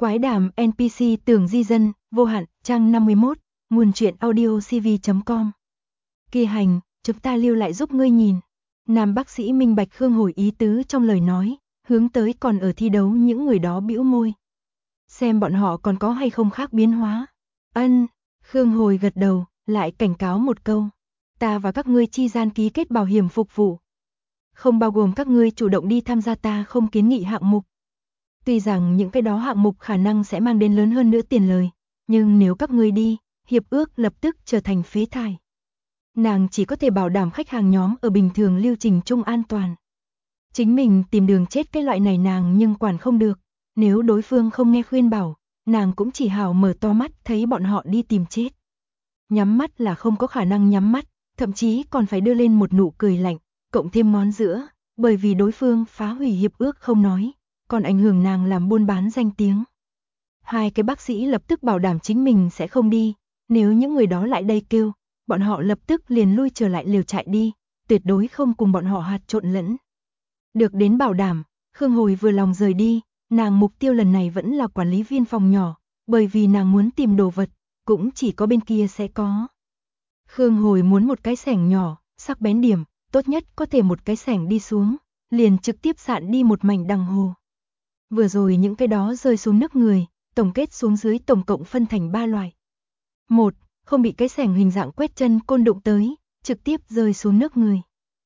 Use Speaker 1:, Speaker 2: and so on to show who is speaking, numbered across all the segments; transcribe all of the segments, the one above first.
Speaker 1: Quái đàm NPC tưởng di dân, vô hạn, trang 51, nguồn truyện audio cv.com. Kỳ hành, chúng ta lưu lại giúp ngươi nhìn. Nam bác sĩ minh bạch Khương Hồi ý tứ trong lời nói, hướng tới còn ở thi đấu những người đó bĩu môi. Xem bọn họ còn có hay không khác biến hóa. Ân, Khương Hồi gật đầu, lại cảnh cáo một câu. Ta và các ngươi chi gian ký kết bảo hiểm phục vụ. Không bao gồm các ngươi chủ động đi tham gia ta không kiến nghị hạng mục. Tuy rằng những cái đó hạng mục khả năng sẽ mang đến lớn hơn nữa tiền lời, nhưng nếu các ngươi đi, hiệp ước lập tức trở thành phế thải. Nàng chỉ có thể bảo đảm khách hàng nhóm ở bình thường lưu trình chung an toàn. Chính mình tìm đường chết cái loại này nàng nhưng quản không được, nếu đối phương không nghe khuyên bảo, nàng cũng chỉ hào mở to mắt thấy bọn họ đi tìm chết. Nhắm mắt là không có khả năng nhắm mắt, thậm chí còn phải đưa lên một nụ cười lạnh, cộng thêm ngón giữa, bởi vì đối phương phá hủy hiệp ước không nói, còn ảnh hưởng nàng làm buôn bán danh tiếng. Hai cái bác sĩ lập tức bảo đảm chính mình sẽ không đi, nếu những người đó lại đây kêu, bọn họ lập tức liền lui trở lại liều trại đi, tuyệt đối không cùng bọn họ hạt trộn lẫn. Được đến bảo đảm, Khương Hồi vừa lòng rời đi, nàng mục tiêu lần này vẫn là quản lý viên phòng nhỏ, bởi vì nàng muốn tìm đồ vật, cũng chỉ có bên kia sẽ có. Khương Hồi muốn một cái xẻng nhỏ, sắc bén điểm, tốt nhất có thể một cái xẻng đi xuống, liền trực tiếp sạn đi một mảnh đằng hồ. Vừa rồi những cái đó rơi xuống nước người, tổng kết xuống dưới tổng cộng phân thành 3 loại. 1. Không bị cái xẻng hình dạng quét chân côn đụng tới, trực tiếp rơi xuống nước người.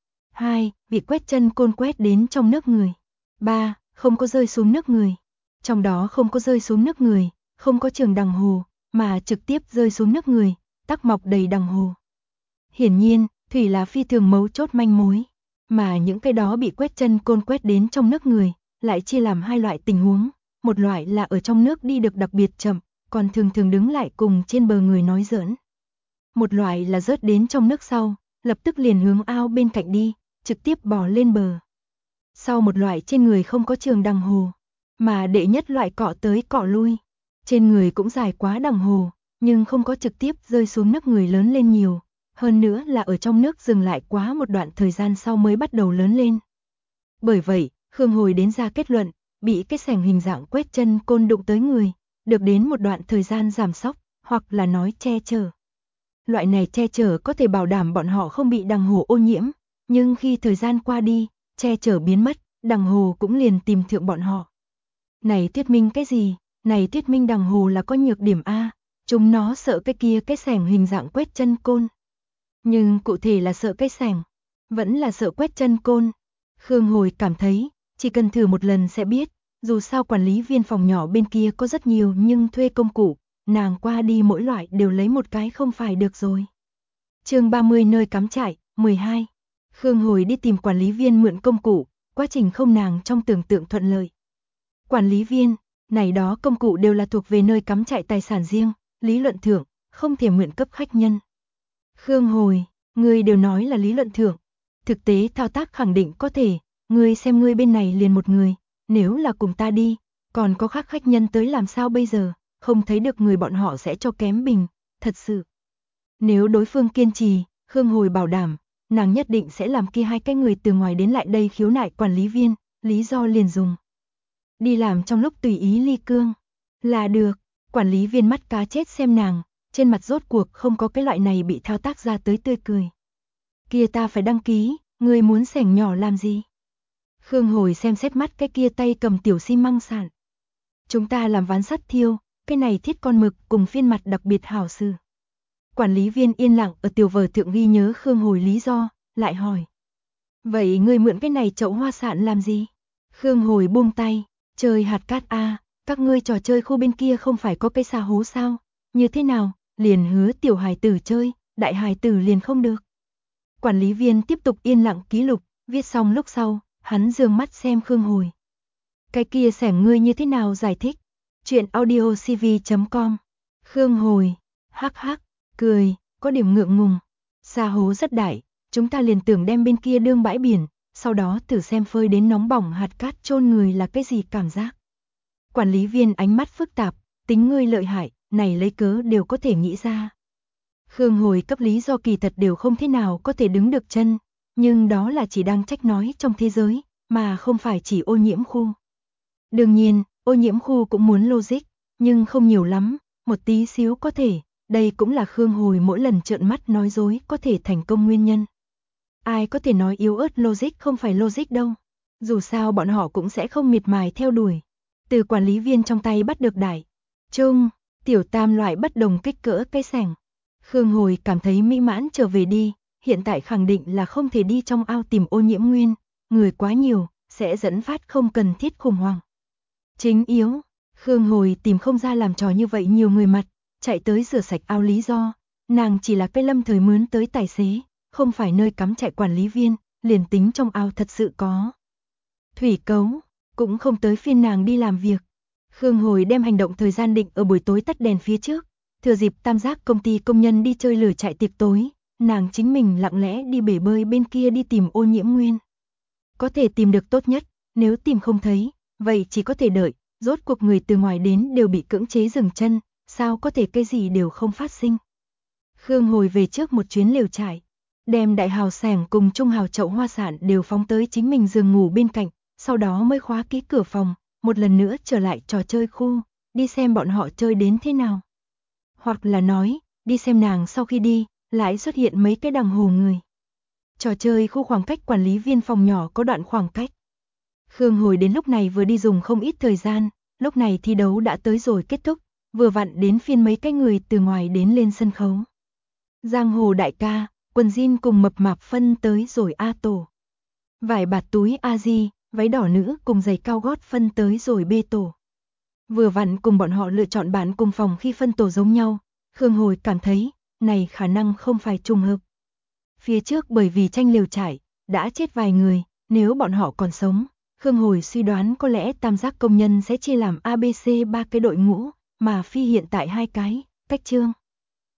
Speaker 1: 2. Bị quét chân côn quét đến trong nước người. 3. Không có rơi xuống nước người. Trong đó không có rơi xuống nước người, không có trường đằng hồ, mà trực tiếp rơi xuống nước người, tắc mọc đầy đằng hồ. Hiển nhiên, thủy là phi thường mấu chốt manh mối, mà những cái đó bị quét chân côn quét đến trong nước người, lại chia làm hai loại tình huống, một loại là ở trong nước đi được đặc biệt chậm, còn thường thường đứng lại cùng trên bờ người nói giỡn. Một loại là rớt đến trong nước sau, lập tức liền hướng ao bên cạnh đi, trực tiếp bò lên bờ. Sau một loại trên người không có trường đằng hồ, mà đệ nhất loại cọ tới cọ lui, trên người cũng dài quá đằng hồ, nhưng không có trực tiếp rơi xuống nước người lớn lên nhiều, hơn nữa là ở trong nước dừng lại quá một đoạn thời gian sau mới bắt đầu lớn lên. Bởi vậy, Khương Hồi đến ra kết luận, bị cái xẻng hình dạng quét chân côn đụng tới người, được đến một đoạn thời gian giảm sóc, hoặc là nói che chở. Loại này che chở có thể bảo đảm bọn họ không bị đằng hồ ô nhiễm, nhưng khi thời gian qua đi, che chở biến mất, đằng hồ cũng liền tìm thượng bọn họ. Này thuyết minh cái gì? Này thuyết minh đằng hồ là có nhược điểm A, chúng nó sợ cái kia cái xẻng hình dạng quét chân côn. Nhưng cụ thể là sợ cái xẻng, vẫn là sợ quét chân côn. Khương Hồi cảm thấy, chỉ cần thử một lần sẽ biết, dù sao quản lý viên phòng nhỏ bên kia có rất nhiều nhưng thuê công cụ, nàng qua đi mỗi loại đều lấy một cái không phải được rồi. Chương 30 nơi cắm trại, 12. Khương Hồi đi tìm quản lý viên mượn công cụ, quá trình không nàng trong tưởng tượng thuận lợi. Quản lý viên, này đó công cụ đều là thuộc về nơi cắm trại tài sản riêng, lý luận thưởng, không thể mượn cấp khách nhân. Khương Hồi, ngươi đều nói là lý luận thưởng, thực tế thao tác khẳng định có thể, ngươi xem ngươi bên này liền một người, nếu là cùng ta đi, còn có khác khách nhân tới làm sao bây giờ, không thấy được người bọn họ sẽ cho kém bình, thật sự. Nếu đối phương kiên trì, Khương Hồi bảo đảm, nàng nhất định sẽ làm kia hai cái người từ ngoài đến lại đây khiếu nại quản lý viên, lý do liền dùng. Đi làm trong lúc tùy ý ly cương, là được, quản lý viên mắt cá chết xem nàng, trên mặt rốt cuộc không có cái loại này bị thao tác ra tới tươi cười. Kia ta phải đăng ký, ngươi muốn xẻng nhỏ làm gì? Khương Hồi xem xét mắt cái kia tay cầm tiểu xi măng sạn. Chúng ta làm ván sắt thiêu, cái này thiết con mực cùng phiên mặt đặc biệt hảo sử. Quản lý viên yên lặng ở tiểu vở thượng ghi nhớ Khương Hồi lý do, lại hỏi. Vậy ngươi mượn cái này chậu hoa sạn làm gì? Khương Hồi buông tay, chơi hạt cát a, các ngươi trò chơi khu bên kia không phải có cái xà hố sao? Như thế nào, liền hứa tiểu hài tử chơi, đại hài tử liền không được. Quản lý viên tiếp tục yên lặng ký lục, viết xong lúc sau, hắn dương mắt xem Khương Hồi. Cái kia xẻng ngươi như thế nào giải thích? Chuyện audio cv.com. Khương Hồi, hắc hắc, cười, có điểm ngượng ngùng. Xà hố rất đại, chúng ta liền tưởng đem bên kia đương bãi biển, sau đó thử xem phơi đến nóng bỏng hạt cát chôn người là cái gì cảm giác. Quản lý viên ánh mắt phức tạp, tính ngươi lợi hại, này lấy cớ đều có thể nghĩ ra. Khương Hồi cấp lý do kỳ thật đều không thế nào có thể đứng được chân, nhưng đó là chỉ đang trách nói trong thế giới, mà không phải chỉ ô nhiễm khu. Đương nhiên, Ô nhiễm khu cũng muốn logic, nhưng không nhiều lắm, một tí xíu có thể, đây cũng là Khương Hồi mỗi lần trợn mắt nói dối có thể thành công nguyên nhân. Ai có thể nói yếu ớt logic không phải logic đâu, dù sao bọn họ cũng sẽ không miệt mài theo đuổi. Từ quản lý viên trong tay bắt được đại, trung, tiểu tam loại bất đồng kích cỡ cây sẻng. Khương Hồi cảm thấy mỹ mãn trở về đi, hiện tại khẳng định là không thể đi trong ao tìm ô nhiễm nguyên, người quá nhiều, sẽ dẫn phát không cần thiết khủng hoảng. Chính yếu, Khương Hồi tìm không ra làm trò như vậy nhiều người mặt, chạy tới rửa sạch ao lý do, nàng chỉ là cái lâm thời mướn tới tài xế, không phải nơi cắm trại quản lý viên, liền tính trong ao thật sự có thủy cấu, cũng không tới phiên nàng đi làm việc. Khương Hồi đem hành động thời gian định ở buổi tối tắt đèn phía trước, thừa dịp tam giác công ty công nhân đi chơi lửa chạy tiệc tối, nàng chính mình lặng lẽ đi bể bơi bên kia đi tìm ô nhiễm nguyên. Có thể tìm được tốt nhất, nếu tìm không thấy, vậy chỉ có thể đợi, rốt cuộc người từ ngoài đến đều bị cưỡng chế dừng chân, sao có thể cái gì đều không phát sinh. Khương Hồi về trước một chuyến lều trại, đem đại hào sẻng cùng trung hào chậu hoa sản đều phóng tới chính mình giường ngủ bên cạnh, sau đó mới khóa kỹ cửa phòng, một lần nữa trở lại trò chơi khu, đi xem bọn họ chơi đến thế nào. Hoặc là nói, đi xem nàng sau khi đi, lại xuất hiện mấy cái đằng hồ người. Trò chơi khu khoảng cách quản lý viên phòng nhỏ có đoạn khoảng cách. Khương Hồi đến lúc này vừa đi dùng không ít thời gian, lúc này thi đấu đã tới rồi kết thúc, vừa vặn đến phiên mấy cái người từ ngoài đến lên sân khấu. Giang hồ đại ca, quần jean cùng mập mạp phân tới rồi A tổ. Vải bạt túi A di, váy đỏ nữ cùng giày cao gót phân tới rồi B tổ. Vừa vặn cùng bọn họ lựa chọn bạn cùng phòng khi phân tổ giống nhau, Khương Hồi cảm thấy, này khả năng không phải trùng hợp. Phía trước bởi vì tranh liều trải, đã chết vài người, nếu bọn họ còn sống, Khương Hồi suy đoán có lẽ tam giác công nhân sẽ chia làm ABC 3 cái đội ngũ, mà phi hiện tại 2 cái, cách chương.